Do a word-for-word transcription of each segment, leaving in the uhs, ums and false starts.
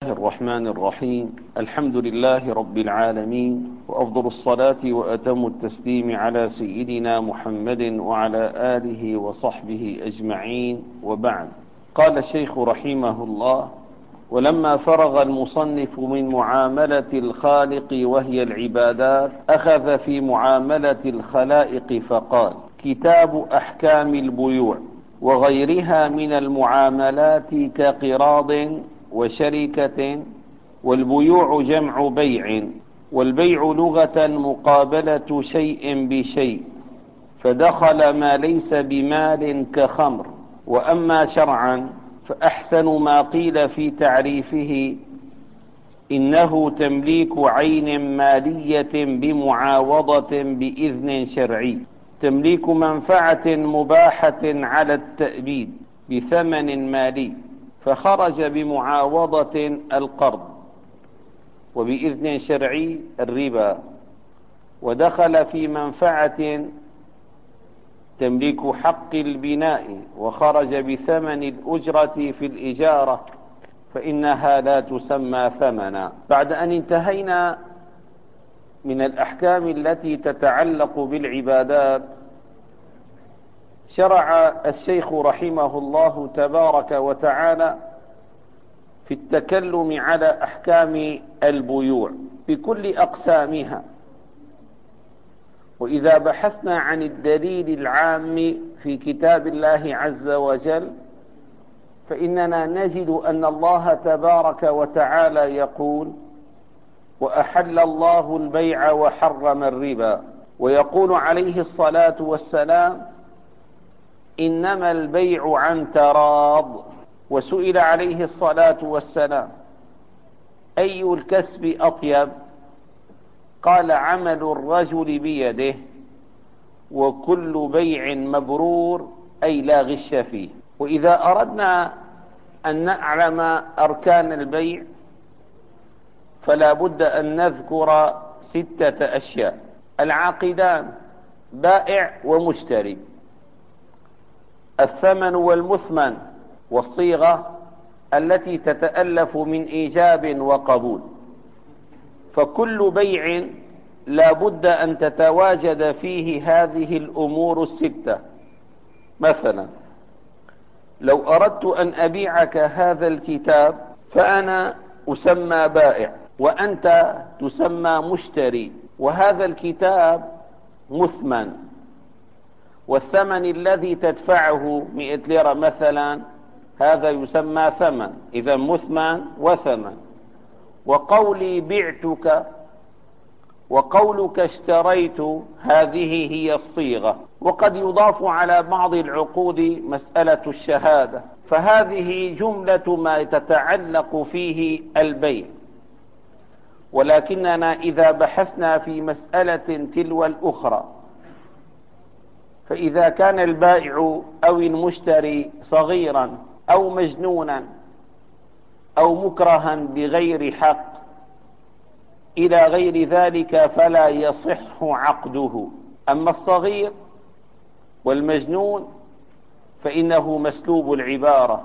الله الرحمن الرحيم. الحمد لله رب العالمين، وأفضل الصلاة وأتم التسليم على سيدنا محمد وعلى آله وصحبه أجمعين، وبعد. قال الشيخ رحمه الله: ولما فرغ المصنف من معاملة الخالق وهي العبادات، أخذ في معاملة الخلائق فقال: كتاب أحكام البيوع وغيرها من المعاملات كقراض وشركة. والبيوع جمع بيع، والبيع لغة مقابلة شيء بشيء، فدخل ما ليس بمال كخمر. وأما شرعا فأحسن ما قيل في تعريفه إنه تمليك عين مالية بمعاوضة بإذن شرعي، تمليك منفعة مباحة على التأبيد بثمن مالي، فخرج بمعاوضة القرض، وبإذن شرعي الربا، ودخل في منفعة تمليك حق البناء، وخرج بثمن الأجرة في الإجارة، فإنها لا تسمى ثمنا. بعد أن انتهينا من الأحكام التي تتعلق بالعبادات، شرع الشيخ رحمه الله تبارك وتعالى في التكلم على أحكام البيوع بكل أقسامها. وإذا بحثنا عن الدليل العام في كتاب الله عز وجل، فإننا نجد أن الله تبارك وتعالى يقول: وأحل الله البيع وحرم الربا. ويقول عليه الصلاة والسلام: إنما البيع عن تراض. وسئل عليه الصلاة والسلام: أي الكسب أطيب؟ قال: عمل الرجل بيده، وكل بيع مبرور، أي لا غش فيه. وإذا أردنا أن نعلم أركان البيع فلا بد أن نذكر ستة أشياء: العاقدان، بائع ومشتري، الثمن والمثمن، والصيغة التي تتألف من إيجاب وقبول. فكل بيع لا بد أن تتواجد فيه هذه الأمور الستة. مثلا لو أردت أن أبيعك هذا الكتاب فأنا أسمى بائع، وأنت تسمى مشتري، وهذا الكتاب مثمن، والثمن الذي تدفعه مئة ليرة مثلا، هذا يسمى ثمن، إذا مثمن وثمن. وقولي بعتك وقولك اشتريت، هذه هي الصيغة. وقد يضاف على بعض العقود مسألة الشهادة، فهذه جملة ما تتعلق فيه البيع. ولكننا إذا بحثنا في مسألة تلو الأخرى، فإذا كان البائع أو المشتري صغيرا أو مجنونا أو مكرها بغير حق إلى غير ذلك فلا يصح عقده. أما الصغير والمجنون فإنه مسلوب العبارة،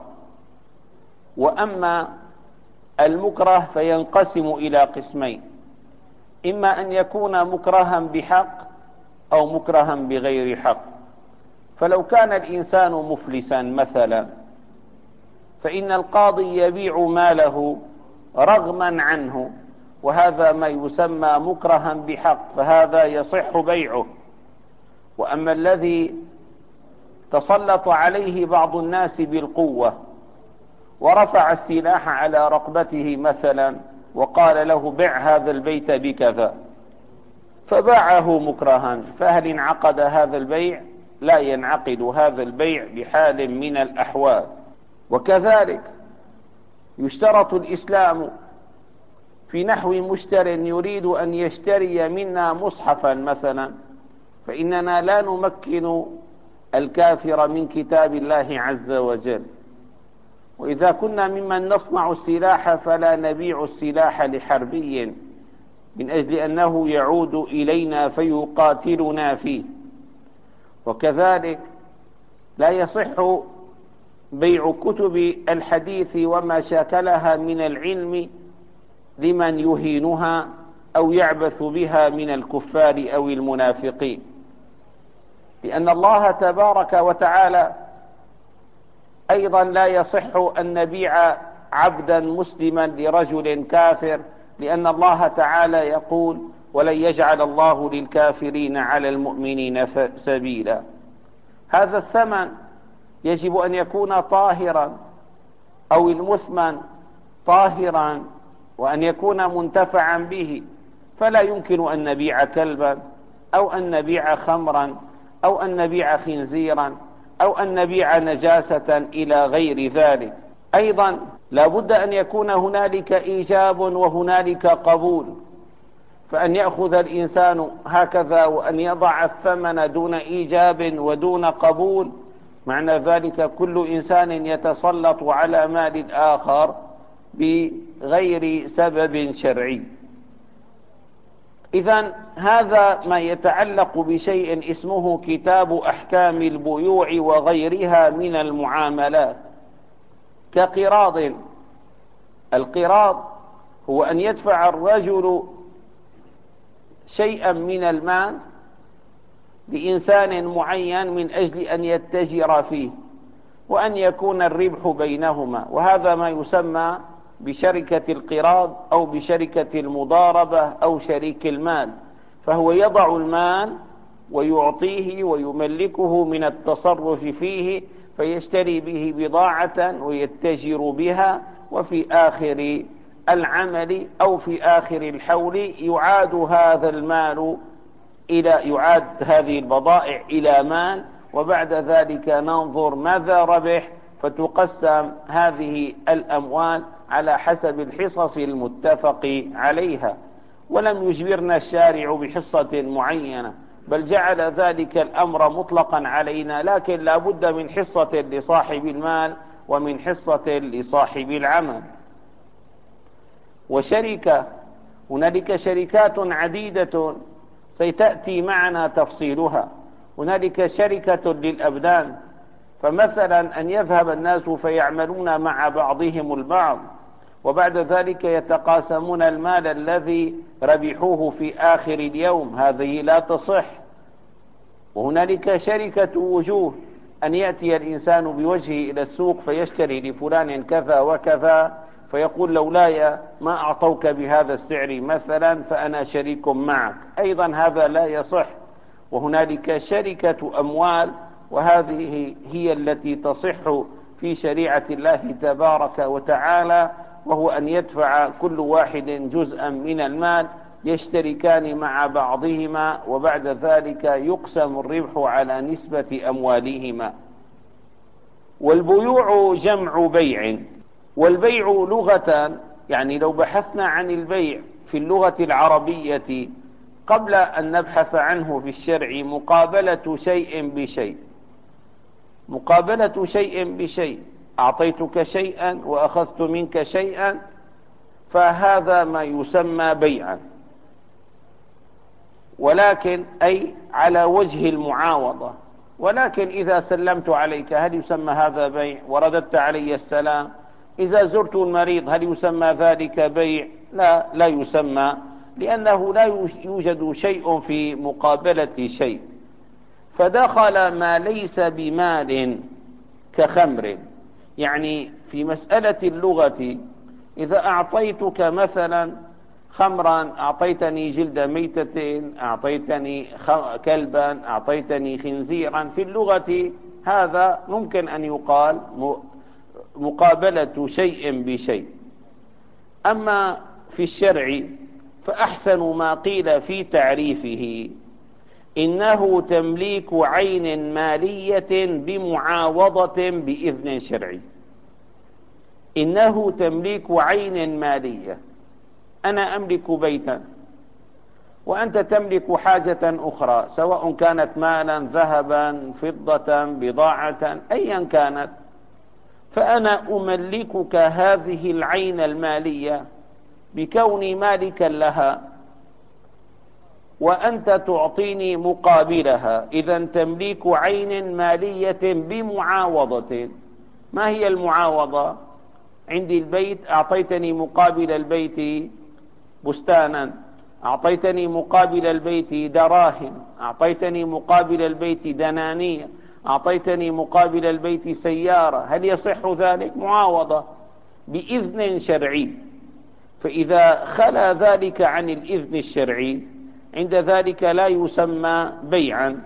وأما المكره فينقسم إلى قسمين: إما أن يكون مكرها بحق أو مكرها بغير حق. فلو كان الإنسان مفلسا مثلا، فإن القاضي يبيع ماله رغما عنه، وهذا ما يسمى مكرها بحق، فهذا يصح بيعه. وأما الذي تسلط عليه بعض الناس بالقوة ورفع السلاح على رقبته مثلا وقال له: بع هذا البيت بكذا، فباعه مكرها، فهل انعقد هذا البيع؟ لا ينعقد هذا البيع بحال من الأحوال. وكذلك يشترط الإسلام في نحو مشتر يريد أن يشتري منا مصحفا مثلا، فإننا لا نمكن الكافر من كتاب الله عز وجل. وإذا كنا ممن نصنع السلاح فلا نبيع السلاح لحربي من أجل أنه يعود إلينا فيقاتلنا فيه. وكذلك لا يصح بيع كتب الحديث وما شاكلها من العلم لمن يهينها أو يعبث بها من الكفار أو المنافقين، لأن الله تبارك وتعالى أيضا لا يصح أن نبيع عبدا مسلما لرجل كافر، لأن الله تعالى يقول: ولن يجعل الله للكافرين على المؤمنين سبيلا. هذا الثمن يجب أن يكون طاهرا، أو المثمن طاهرا، وأن يكون منتفعا به، فلا يمكن أن نبيع كلبا أو أن نبيع خمرا أو أن نبيع خنزيرا أو أن نبيع نجاسة إلى غير ذلك. أيضا لا بد أن يكون هنالك إيجاب وهنالك قبول، فأن يأخذ الإنسان هكذا وأن يضع الثمن دون إيجاب ودون قبول، معنى ذلك كل إنسان يتسلط على مال الآخر بغير سبب شرعي. إذن هذا ما يتعلق بشيء اسمه كتاب أحكام البيوع وغيرها من المعاملات، كقراض. القراض هو أن يدفع الرجل شيئا من المال لإنسان معين من أجل أن يتجر فيه وأن يكون الربح بينهما، وهذا ما يسمى بشركة القراض أو بشركة المضاربة أو شريك المال. فهو يضع المال ويعطيه ويملكه من التصرف فيه، فيشتري به بضاعة ويتجر بها، وفي آخر العمل أو في آخر الحول يعاد هذا المال إلى يعاد هذه البضائع إلى مال، وبعد ذلك ننظر ماذا ربح، فتقسم هذه الأموال على حسب الحصص المتفق عليها. ولم يجبرنا الشارع بحصة معينة، بل جعل ذلك الأمر مطلقا علينا، لكن لا بد من حصة لصاحب المال ومن حصة لصاحب العمل. وشركة، هنالك شركات عديدة سيتأتي معنا تفصيلها. هنالك شركة للأبدان، فمثلا أن يذهب الناس فيعملون مع بعضهم البعض، وبعد ذلك يتقاسمون المال الذي ربحوه في آخر اليوم، هذه لا تصح. وهنالك شركة وجوه، أن يأتي الإنسان بوجهه إلى السوق فيشتري لفلان كذا وكذا، فيقول: لولاي ما أعطوك بهذا السعر مثلا فأنا شريك معك، أيضا هذا لا يصح. وهنالك شركة أموال، وهذه هي التي تصح في شريعة الله تبارك وتعالى، وهو أن يدفع كل واحد جزءا من المال يشتركان مع بعضهما، وبعد ذلك يقسم الربح على نسبة أموالهما. والبيوع جمع بيع، والبيع لغة، يعني لو بحثنا عن البيع في اللغة العربية قبل أن نبحث عنه في الشرع، مقابلة شيء بشيء. مقابلة شيء بشيء، أعطيتك شيئا وأخذت منك شيئا، فهذا ما يسمى بيعا، ولكن أي على وجه المعاوضة. ولكن إذا سلمت عليك هل يسمى هذا بيع؟ ورددت علي السلام. إذا زرت المريض هل يسمى ذلك بيع؟ لا، لا يسمى، لأنه لا يوجد شيء في مقابلة شيء. فدخل ما ليس بمال كخمر، يعني في مسألة اللغة إذا أعطيتك مثلا خمرا، أعطيتني جلد ميتة، أعطيتني كلبا، أعطيتني خنزيرا، في اللغة هذا ممكن أن يقال مقابلة شيء بشيء. أما في الشرع فأحسن ما قيل في تعريفه إنه تمليك عين مالية بمعاوضة بإذن شرعي. إنه تمليك عين مالية، أنا أملك بيتا وأنت تملك حاجة أخرى، سواء كانت مالا، ذهبا، فضة، بضاعة، أيا كانت، فأنا أملكك هذه العين المالية بكوني مالكا لها، وأنت تعطيني مقابلها. إذن تمليك عين مالية بمعاوضة، ما هي المعاوضة؟ عندي البيت، أعطيتني مقابل البيت بستانا، أعطيتني مقابل البيت دراهم، أعطيتني مقابل البيت دنانير، أعطيتني مقابل البيت سيارة، هل يصح ذلك؟ معاوضة بإذن شرعي. فإذا خلا ذلك عن الإذن الشرعي عند ذلك لا يسمى بيعا.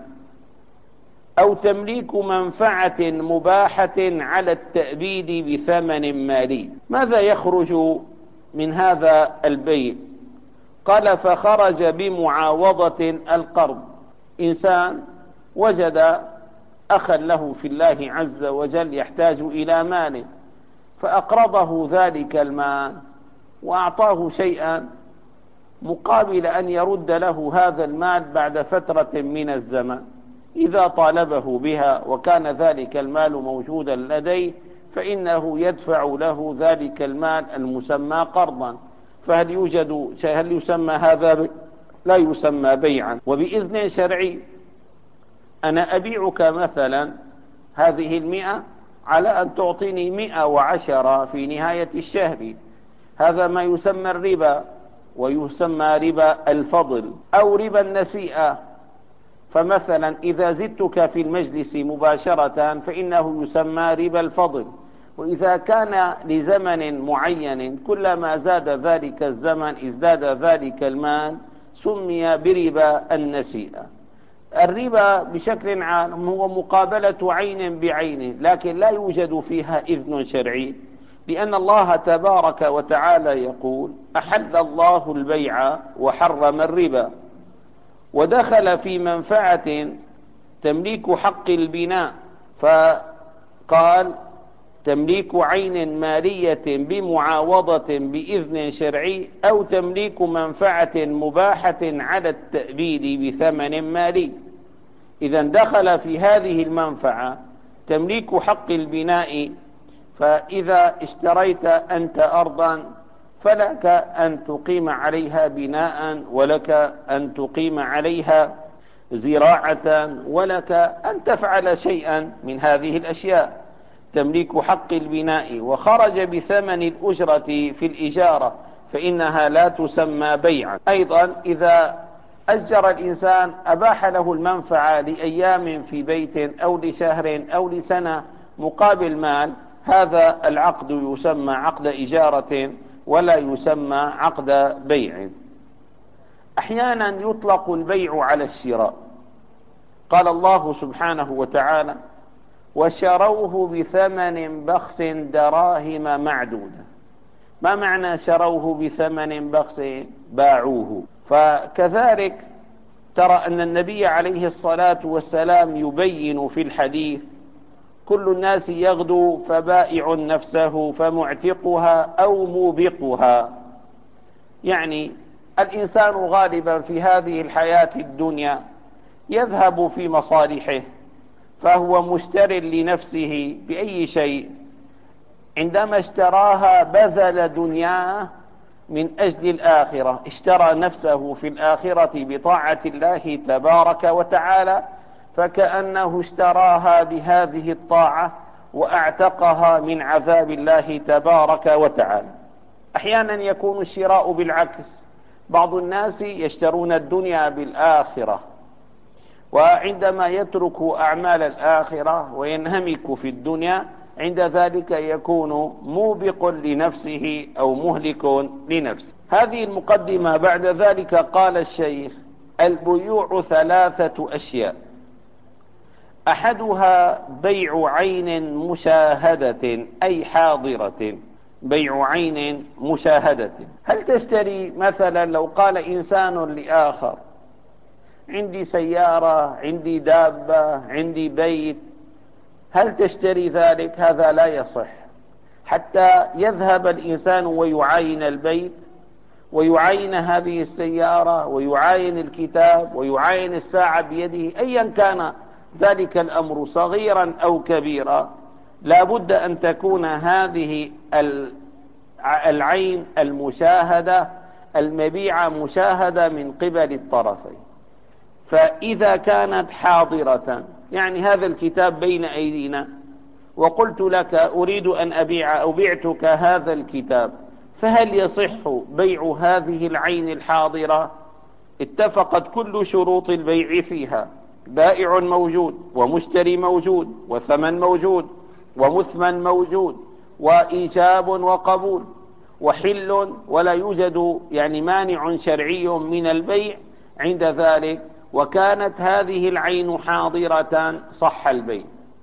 أو تمليك منفعة مباحة على التأبيد بثمن مالي. ماذا يخرج من هذا البيع؟ قال فخرج بمعاوضة القرض. إنسان وجد أخا له في الله عز وجل يحتاج إلى مال، فأقرضه ذلك المال وأعطاه شيئا مقابل أن يرد له هذا المال بعد فترة من الزمن. إذا طالبه بها وكان ذلك المال موجودا لديه فإنه يدفع له ذلك المال المسمى قرضا. فهل يوجد هل يسمى هذا بي؟ لا يسمى بيعا. وبإذن شرعي أنا أبيعك مثلا هذه المئة على أن تعطيني مئة وعشرة في نهاية الشهر، هذا ما يسمى الربا، ويسمى ربا الفضل أو ربا النسيئة. فمثلا إذا زدتك في المجلس مباشرة فإنه يسمى ربا الفضل، وإذا كان لزمن معين كلما زاد ذلك الزمن ازداد ذلك المال سمي بربا النسيئة. الربا بشكل عام هو مقابلة عين بعين، لكن لا يوجد فيها إذن شرعي، لأن الله تبارك وتعالى يقول أحل الله البيع وحرم الربا. ودخل في منفعة تمليك حق البناء، فقال تمليك عين مالية بمعاوضة بإذن شرعي، أو تمليك منفعة مباحة على التأبيد بثمن مالي. إذا دخل في هذه المنفعة تمليك حق البناء، فإذا اشتريت أنت أرضا فلك أن تقيم عليها بناء، ولك أن تقيم عليها زراعة، ولك أن تفعل شيئا من هذه الأشياء. تمليك حق البناء وخرج بثمن الأجرة في الإجارة فإنها لا تسمى بيعا. أيضا إذا أجر الإنسان أباح له المنفعة لأيام في بيت أو لشهر أو لسنة مقابل مال، هذا العقد يسمى عقد إجارة ولا يسمى عقد بيع. أحيانا يطلق البيع على الشراء. قال الله سبحانه وتعالى وشروه بثمن بخس دراهم معدودة. ما معنى شروه بثمن بخس؟ باعوه. فكذلك ترى أن النبي عليه الصلاة والسلام يبين في الحديث كل الناس يغدو فبائع نفسه فمعتقها أو موبقها. يعني الإنسان غالبا في هذه الحياة الدنيا يذهب في مصالحه، فهو مشتر لنفسه بأي شيء. عندما اشتراها بذل دنياه من أجل الآخرة، اشترى نفسه في الآخرة بطاعة الله تبارك وتعالى، فكأنه اشتراها بهذه الطاعة وأعتقها من عذاب الله تبارك وتعالى. أحيانا يكون الشراء بالعكس، بعض الناس يشترون الدنيا بالآخرة، وعندما يترك أعمال الآخرة وينهمك في الدنيا عند ذلك يكون موبق لنفسه أو مهلك لنفسه. هذه المقدمة. بعد ذلك قال الشيخ البيوع ثلاثة أشياء، أحدها بيع عين مشاهدة أي حاضرة، بيع عين مشاهدة. هل تشتري مثلا لو قال إنسان لآخر عندي سيارة، عندي دابة، عندي بيت، هل تشتري ذلك؟ هذا لا يصح حتى يذهب الإنسان ويعاين البيت ويعاين هذه السيارة ويعاين الكتاب ويعاين الساعة بيده، أيا كان ذلك الأمر صغيرا أو كبيرا، لا بد أن تكون هذه العين المشاهدة المبيعة مشاهدة من قبل الطرفين. فإذا كانت حاضرة يعني هذا الكتاب بين أيدينا وقلت لك أريد أن أبيع أو بعتك هذا الكتاب، فهل يصح بيع هذه العين الحاضرة؟ اتفقت كل شروط البيع فيها، بائع موجود ومشتري موجود وثمن موجود ومثمن موجود وإيجاب وقبول وحل، ولا يوجد يعني مانع شرعي من البيع عند ذلك، وكانت هذه العين حاضرة صح البيع.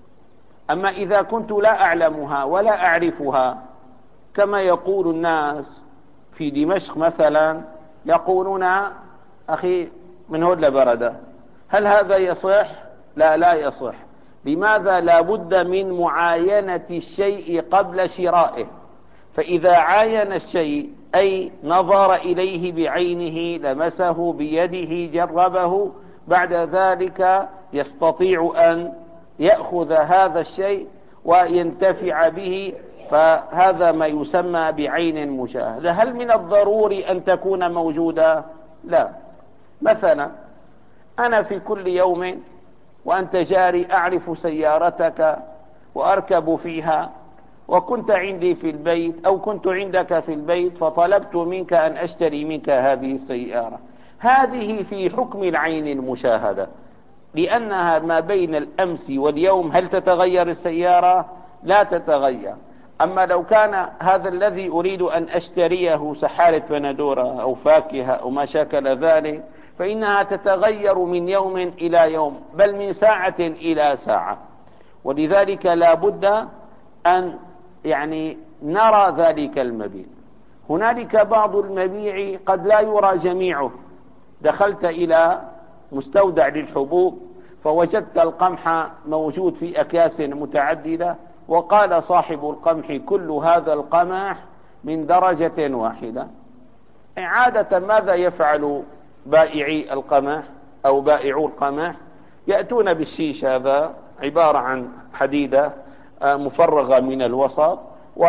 أما إذا كنت لا أعلمها ولا أعرفها، كما يقول الناس في دمشق مثلا، يقولون أخي من هون لبردة، هل هذا يصح؟ لا لا يصح. لماذا؟ لا بد من معاينة الشيء قبل شرائه، فإذا عاين الشيء أي نظر إليه بعينه، لمسه بيده، جربه، بعد ذلك يستطيع أن يأخذ هذا الشيء وينتفع به، فهذا ما يسمى بعين مشاهدة. هل من الضروري أن تكون موجودة؟ لا. مثلا أنا في كل يوم وأنت جاري أعرف سيارتك وأركب فيها، وكنت عندي في البيت أو كنت عندك في البيت فطلبت منك أن أشتري منك هذه السيارة، هذه في حكم العين المشاهدة، لأنها ما بين الأمس واليوم. هل تتغير السيارة؟ لا تتغير. أما لو كان هذا الذي أريد أن أشتريه سحارة بندورة أو فاكهة أو ما شاكل ذلك، فإنها تتغير من يوم إلى يوم، بل من ساعة إلى ساعة. ولذلك لا بد أن يعني نرى ذلك المبيع. هنالك بعض المبيع قد لا يرى جميعه. دخلت إلى مستودع للحبوب فوجدت القمح موجود في أكياس متعددة، وقال صاحب القمح كل هذا القمح من درجة واحدة. عادة ماذا يفعل بائعي القمح أو بائعو القمح؟ يأتون بالشيش، هذا عبارة عن حديدة مفرغة من الوسط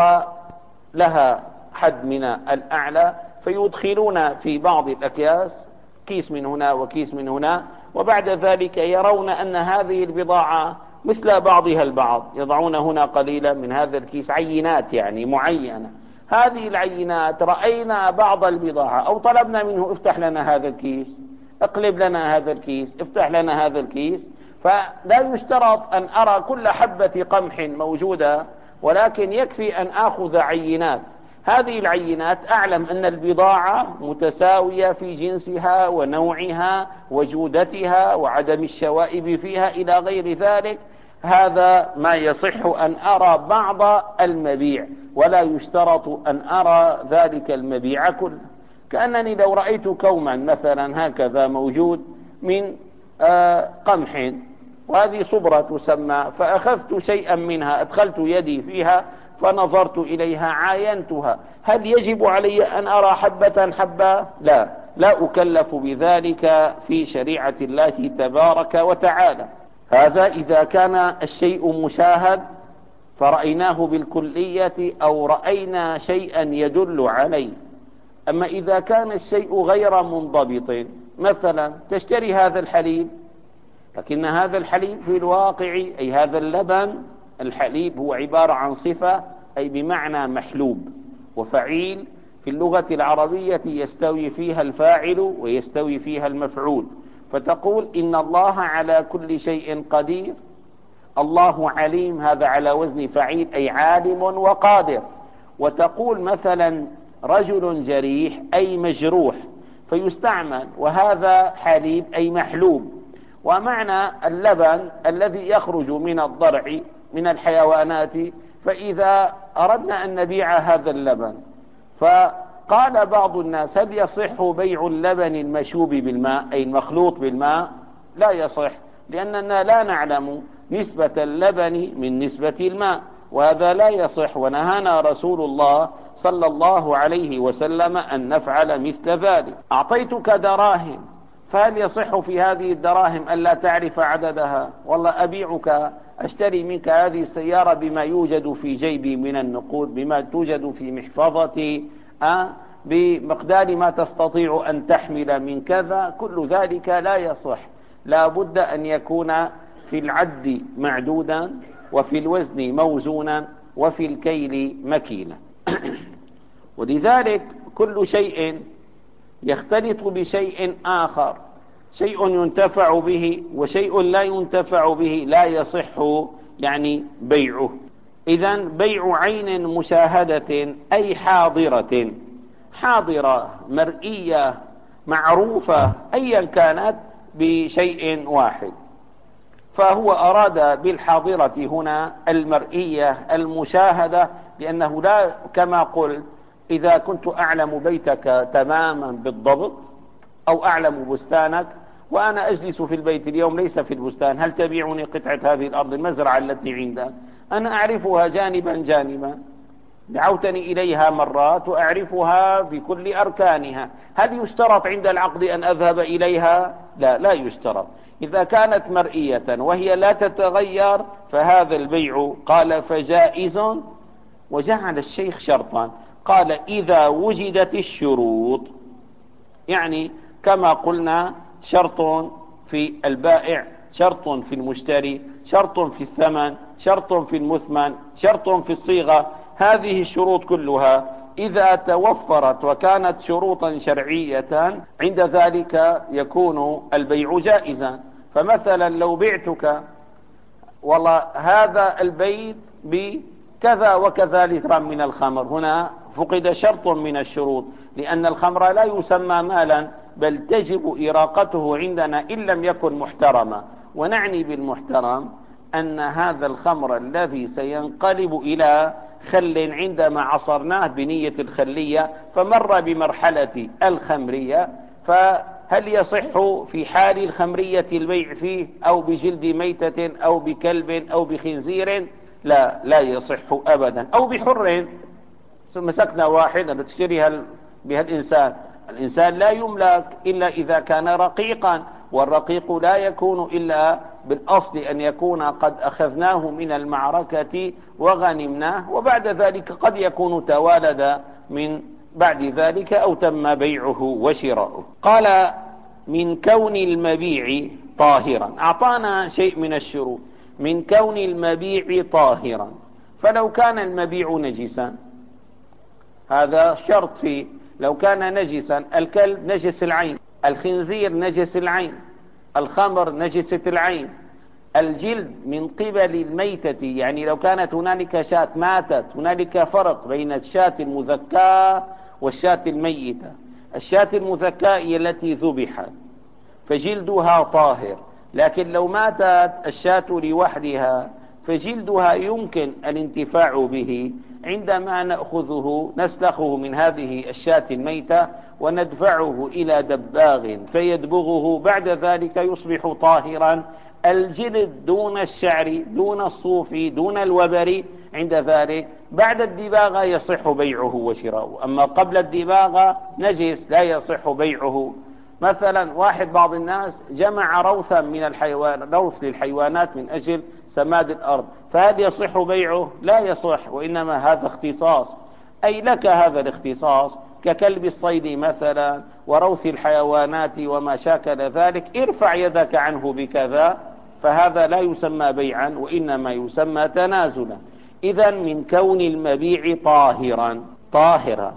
ولها حد من الأعلى، فيدخلون في بعض الأكياس كيس من هنا وكيس من هنا، وبعد ذلك يرون أن هذه البضاعة مثل بعضها البعض، يضعون هنا قليلا من هذا الكيس، عينات يعني معينة. هذه العينات رأينا بعض البضاعة أو طلبنا منه افتح لنا هذا الكيس، اقلب لنا هذا الكيس، افتح لنا هذا الكيس، فلا يشترط أن أرى كل حبة قمح موجودة، ولكن يكفي أن آخذ عينات. هذه العينات أعلم أن البضاعة متساوية في جنسها ونوعها وجودتها وعدم الشوائب فيها إلى غير ذلك. هذا ما يصح أن أرى بعض المبيع، ولا يشترط أن أرى ذلك المبيع كله. كأنني لو رأيت كوما مثلا هكذا موجود من آه قمح، وهذه صبرة تسمى، فأخذت شيئا منها، أدخلت يدي فيها فنظرت إليها عاينتها، هل يجب علي أن أرى حبة حبة؟ لا، لا أكلف بذلك في شريعة الله تبارك وتعالى. هذا إذا كان الشيء مشاهد فرأيناه بالكلية أو رأينا شيئا يدل عليه. أما إذا كان الشيء غير منضبط، مثلا تشتري هذا الحليب، لكن هذا الحليب في الواقع أي هذا اللبن، الحليب هو عبارة عن صفة أي بمعنى محلوب، وفعيل في اللغة العربية يستوي فيها الفاعل ويستوي فيها المفعول، فتقول إن الله على كل شيء قدير، الله عليم، هذا على وزن فعيل أي عالم وقادر. وتقول مثلا رجل جريح أي مجروح، فيستعمل وهذا حليب أي محلوب. ومعنى اللبن الذي يخرج من الضرع من الحيوانات، فإذا أردنا أن نبيع هذا اللبن، فقال بعض الناس هل يصح بيع اللبن المشوب بالماء أي المخلوط بالماء؟ لا يصح، لأننا لا نعلم نسبة اللبن من نسبة الماء، وهذا لا يصح، ونهانا رسول الله صلى الله عليه وسلم أن نفعل مثل ذلك. أعطيتك دراهم، فهل يصح في هذه الدراهم ألا تعرف عددها؟ والله أبيعك، أشتري منك هذه السيارة بما يوجد في جيبي من النقود، بما توجد في محفظتي، أه؟ بمقدار ما تستطيع أن تحمل من كذا، كل ذلك لا يصح. لا بد أن يكون في العد معدودا، وفي الوزن موزونا وفي الكيل مكيلا. ولذلك كل شيء يختلط بشيء آخر، شيء ينتفع به وشيء لا ينتفع به، لا يصح يعني بيعه. إذن بيع عين مشاهدة أي حاضرة، حاضرة مرئية معروفة أيا كانت بشيء واحد، فهو أراد بالحاضرة هنا المرئية المشاهدة، لأنه لا كما قلت إذا كنت أعلم بيتك تماما بالضبط أو أعلم بستانك وأنا أجلس في البيت اليوم ليس في البستان، هل تبيعني قطعة هذه الأرض المزرعة التي عندك؟ أنا أعرفها جانبا جانبا، دعوتني إليها مرات وأعرفها بكل أركانها، هل يشترط عند العقد أن أذهب إليها؟ لا، لا يشترط. إذا كانت مرئية وهي لا تتغير فهذا البيع قال فجائز. وجعل الشيخ شرطا، قال إذا وجدت الشروط، يعني كما قلنا شرط في البائع، شرط في المشتري، شرط في الثمن، شرط في المثمن، شرط في الصيغة، هذه الشروط كلها إذا توفرت وكانت شروطا شرعية عند ذلك يكون البيع جائزا. فمثلا لو بعتك والله هذا البيت بكذا وكذا لترا من الخمر، هنا فقد شرط من الشروط، لأن الخمر لا يسمى مالا بل تجب إراقته عندنا إن لم يكن محترما. ونعني بالمحترم أن هذا الخمر الذي سينقلب إلى خل عندما عصرناه بنية الخلية فمر بمرحلة الخمرية، فهل يصح في حال الخمرية البيع فيه أو بجلد ميتة أو بكلب أو بخنزير؟ لا، لا يصح أبدا. أو بحر، مسكنا واحد تشتريها بها الإنسان، الإنسان لا يملك إلا إذا كان رقيقا، والرقيق لا يكون إلا بالأصل أن يكون قد أخذناه من المعركة وغنمناه، وبعد ذلك قد يكون توالد من بعد ذلك أو تم بيعه وشراؤه. قال من كون المبيع طاهرا، أعطانا شيء من الشروط، من كون المبيع طاهرا، فلو كان المبيع نجسا، هذا شرط فيه، لو كان نجسا، الكلب نجس العين، الخنزير نجس العين، الخمر نجسة العين، الجلد من قبل الميتة، يعني لو كانت هنالك شاة ماتت، هنالك فرق بين الشاة المذكاة والشاة الميتة. الشاة المذكاة هي التي ذبحت فجلدها طاهر، لكن لو ماتت الشاة لوحدها فجلدها يمكن الانتفاع به، عندما نأخذه نسلخه من هذه الشاة الميتة وندفعه إلى دباغ فيدبغه، بعد ذلك يصبح طاهرا. الجلد دون الشعر دون الصوف دون الوبر، عند ذلك بعد الدباغة يصح بيعه وشراؤه، أما قبل الدباغة نجس لا يصح بيعه. مثلا واحد بعض الناس جمع روثا من الحيوان، روث للحيوانات من أجل سماد الأرض، فهل يصح بيعه؟ لا يصح، وإنما هذا اختصاص، أي لك هذا الاختصاص ككلب الصيد مثلا وروث الحيوانات وما شاكل ذلك، ارفع يدك عنه بكذا، فهذا لا يسمى بيعا وإنما يسمى تنازلا. إذا من كون المبيع طاهرا، طاهرا،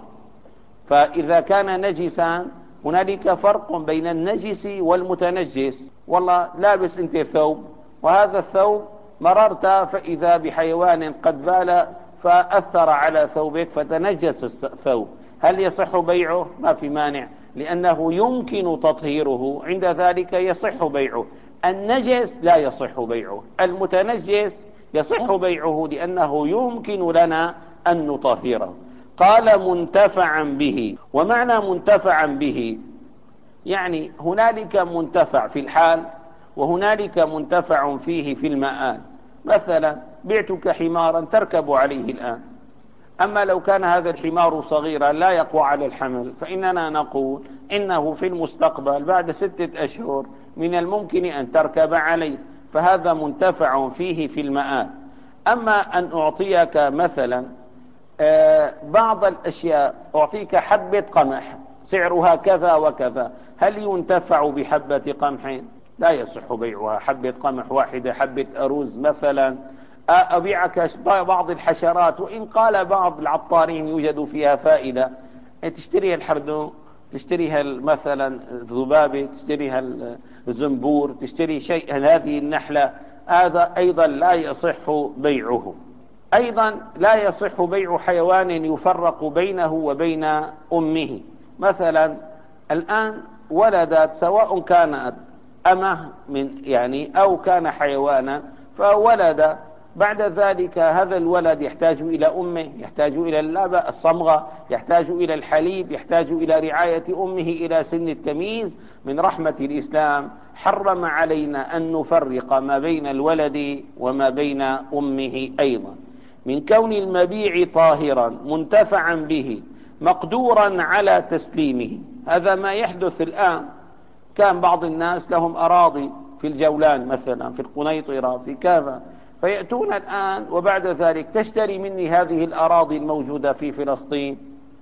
فإذا كان نجسا هنالك فرق بين النجس والمتنجس. والله لابس انت ثوب، وهذا الثوب مررت فإذا بحيوان قد بال فأثر على ثوبك فتنجس الثوب، هل يصح بيعه؟ ما في مانع، لأنه يمكن تطهيره، عند ذلك يصح بيعه. النجس لا يصح بيعه، المتنجس يصح بيعه لأنه يمكن لنا أن نطهره. قال منتفعا به، ومعنى منتفعا به يعني هنالك منتفع في الحال وهنالك منتفع فيه في المآل. مثلا بعتك حمارا تركب عليه الآن، أما لو كان هذا الحمار صغيرا لا يقوى على الحمل فإننا نقول إنه في المستقبل بعد ستة أشهر من الممكن أن تركب عليه، فهذا منتفع فيه في المآل. أما أن أعطيك مثلا آه بعض الأشياء، أعطيك حبة قمح سعرها كذا وكذا، هل ينتفع بحبة قمح؟ لا يصح بيعها. حبة قمح واحدة، حبة أرز مثلا، أبيعك بعض الحشرات، وإن قال بعض العطارين يوجد فيها فائدة، تشتريها الحردو، تشتريها مثلا الذبابة، تشتريها الزنبور، تشتري شيء هذه النحلة، هذا أيضا لا يصح بيعه. أيضا لا يصح بيع حيوان يفرق بينه وبين أمه. مثلا الآن ولدت، سواء كانت أمه من يعني أو كان حيوانا، فولد بعد ذلك هذا الولد يحتاج إلى أمه، يحتاج إلى اللبن الصمغة، يحتاج إلى الحليب، يحتاج إلى رعاية أمه إلى سن التمييز. من رحمة الإسلام حرم علينا أن نفرق ما بين الولد وما بين أمه. أيضا من كون المبيع طاهرا منتفعا به مقدورا على تسليمه. هذا ما يحدث الآن. كان بعض الناس لهم أراضي في الجولان مثلا، في القنيطرة، في كذا، فيأتون الآن وبعد ذلك تشتري مني هذه الأراضي الموجودة في فلسطين،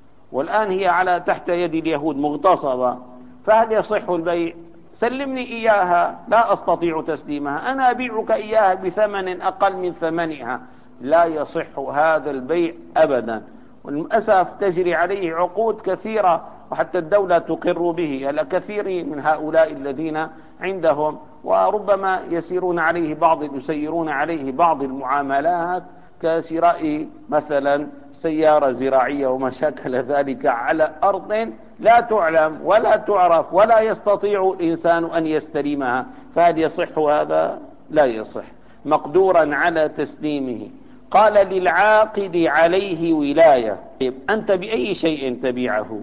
والآن هي على تحت يد اليهود مغتصبة، فهل يصح البيع؟ سلمني إياها، لا أستطيع تسليمها، أنا أبيعك إياها بثمن أقل من ثمنها. لا يصح هذا البيع أبدا، والأسف تجري عليه عقود كثيرة، وحتى الدولة تقر به. الكثير من هؤلاء الذين عندهم، وربما يسيرون عليه بعض يسيرون عليه بعض المعاملات كشراء مثلا سيارة زراعية وما شاكل ذلك على أرض لا تعلم ولا تعرف ولا يستطيع الإنسان أن يستلمها. فهل يصح هذا؟ لا يصح. مقدورا على تسليمه. قال للعاقد عليه ولاية. أنت بأي شيء تبيعه؟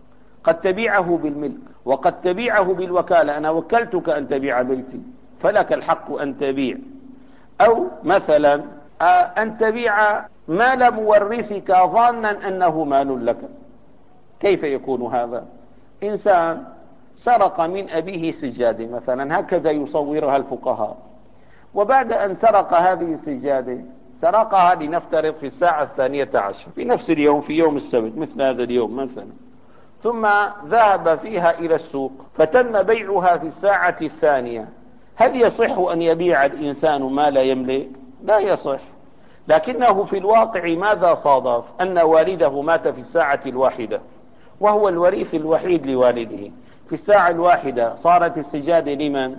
قد تبيعه بالملك، وقد تبيعه بالوكالة، أنا وكلتك أن تبيع بيتي فلك الحق أن تبيع. أو مثلا أن تبيع مال مورثك ظانا أنه مال لك. كيف يكون هذا؟ إنسان سرق من أبيه سجادة مثلا، هكذا يصورها الفقهاء، وبعد أن سرق هذه السجادة، سرقها لنفترض في الساعة الثانية عشر في نفس اليوم، في يوم السبت مثل هذا اليوم مثلا، ثم ذهب فيها إلى السوق فتم بيعها في الساعة الثانية. هل يصح أن يبيع الإنسان ما لا يملك؟ لا يصح. لكنه في الواقع ماذا صادف؟ أن والده مات في الساعة الواحدة، وهو الوريث الوحيد لوالده. في الساعة الواحدة صارت السجادة لمن؟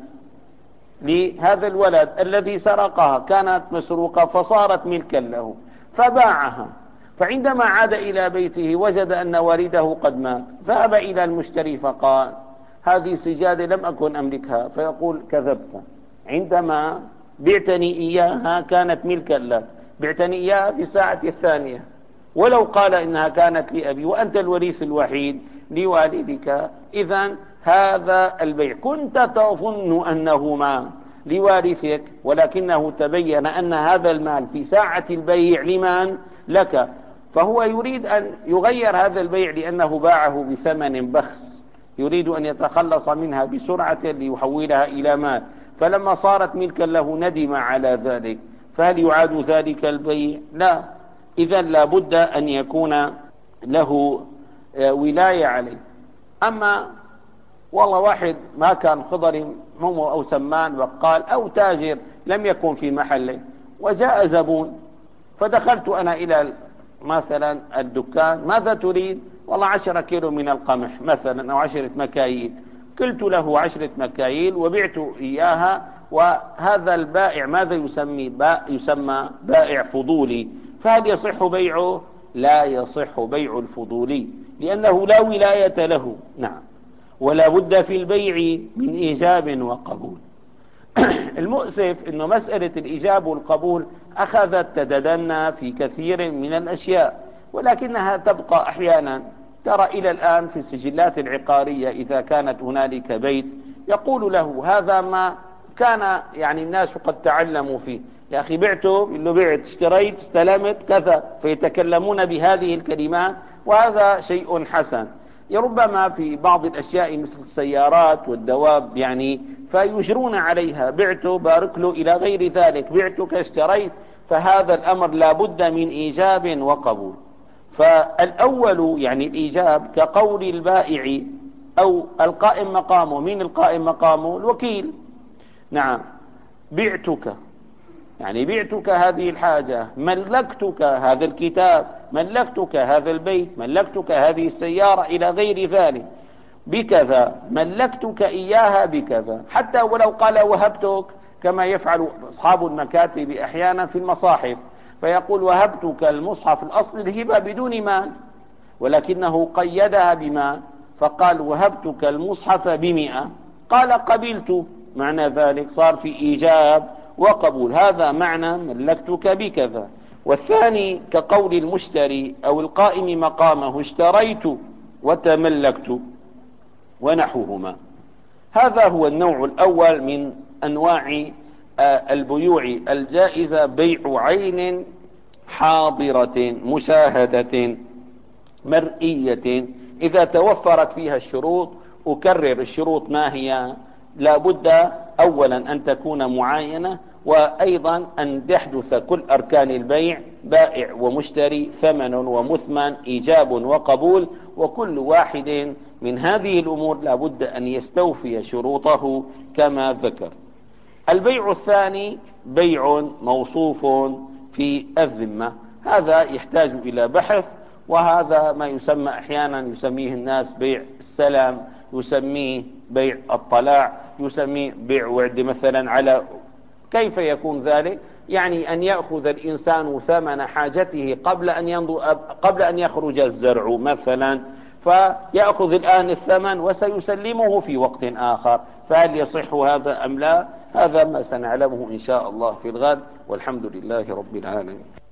لهذا الولد الذي سرقها، كانت مسروقة فصارت ملكا له، فباعها. فعندما عاد إلى بيته وجد أن والده قد مات، ذهب إلى المشتري فقال: هذه سجادة لم أكن أملكها. فيقول: كذبت، عندما بعتني إياها كانت ملكا لك، بعتني إياها في الساعة الثانية، ولو قال إنها كانت لأبي وأنت الوريث الوحيد لوالدك. إذن هذا البيع كنت تظن أنه ما لوارثك، ولكنه تبين أن هذا المال في ساعة البيع لمن؟ لك. فهو يريد أن يغير هذا البيع لأنه باعه بثمن بخس، يريد أن يتخلص منها بسرعة ليحولها إلى مال، فلما صارت ملكا له ندم على ذلك. فهل يعاد ذلك البيع؟ لا. إذن لا بد أن يكون له ولاية عليه. أما والله واحد ما كان خضر هم أو سمان وقال أو تاجر لم يكن في محله، وجاء زبون، فدخلت أنا إلى مثلا الدكان: ماذا تريد؟ والله عشرة كيلو من القمح مثلا، أو عشرة مكاييل. قلت له عشرة مكاييل وبعت إياها. وهذا البائع ماذا يسمي؟ يسمى بائع فضولي. فهل يصح بيعه؟ لا يصح بيع الفضولي، لأنه لا ولاية له. نعم. ولا بد في البيع من إيجاب وقبول. المؤسف أنه مسألة الإيجاب والقبول أخذت تتدنى في كثير من الأشياء، ولكنها تبقى أحيانا. ترى إلى الآن في السجلات العقارية إذا كانت هنالك بيت يقول له: هذا ما كان يعني الناس قد تعلموا فيه، يا أخي بعته، يقول له: بعت، اشتريت، استلمت، كذا، فيتكلمون بهذه الكلمات، وهذا شيء حسن. ربما في بعض الأشياء مثل السيارات والدواب يعني فيجرون عليها: بعته، بارك له، إلى غير ذلك، بعتك، اشتريت. فهذا الأمر لا بد من إيجاب وقبول. فالأول يعني الإيجاب كقول البائع أو القائم مقامه. من القائم مقامه؟ الوكيل. نعم. بعتك، يعني بعتك هذه الحاجة، ملكتك هذا الكتاب، ملكتك هذا البيت، ملكتك هذه السيارة إلى غير ذلك بكذا، ملكتك إياها بكذا. حتى ولو قال وهبتك، كما يفعل أصحاب المكاتب أحيانا في المصاحف، فيقول وهبتك المصحف، الأصل الهبة بدون مال، ولكنه قيدها بمال، فقال وهبتك المصحف بمئة، قال قبلت، معنى ذلك صار في إيجاب وقبول، هذا معنى ملكتك بكذا. والثاني كقول المشتري أو القائم مقامه اشتريت وتملكت ونحوهما. هذا هو النوع الأول من أنواع البيوع الجائزة، بيع عين حاضرة مشاهدة مرئية إذا توفرت فيها الشروط. أكرر الشروط ما هي؟ لا بد أولا أن تكون معاينة، وأيضا أن تحدث كل أركان البيع، بائع ومشتري، ثمن ومثمن، إيجاب وقبول، وكل واحد من هذه الأمور لا بد أن يستوفي شروطه كما ذكر. البيع الثاني بيع موصوف في الذمة، هذا يحتاج إلى بحث، وهذا ما يسمى أحيانا يسميه الناس بيع السلام، يسميه بيع الطلاع، يسميه بيع وعد مثلا. على كيف يكون ذلك؟ يعني أن يأخذ الإنسان ثمن حاجته قبل أن ينضو قبل أن يخرج الزرع مثلا، فيأخذ الآن الثمن وسيسلمه في وقت آخر، فهل يصح هذا أم لا؟ هذا ما سنعلمه إن شاء الله في الغد، والحمد لله رب العالمين.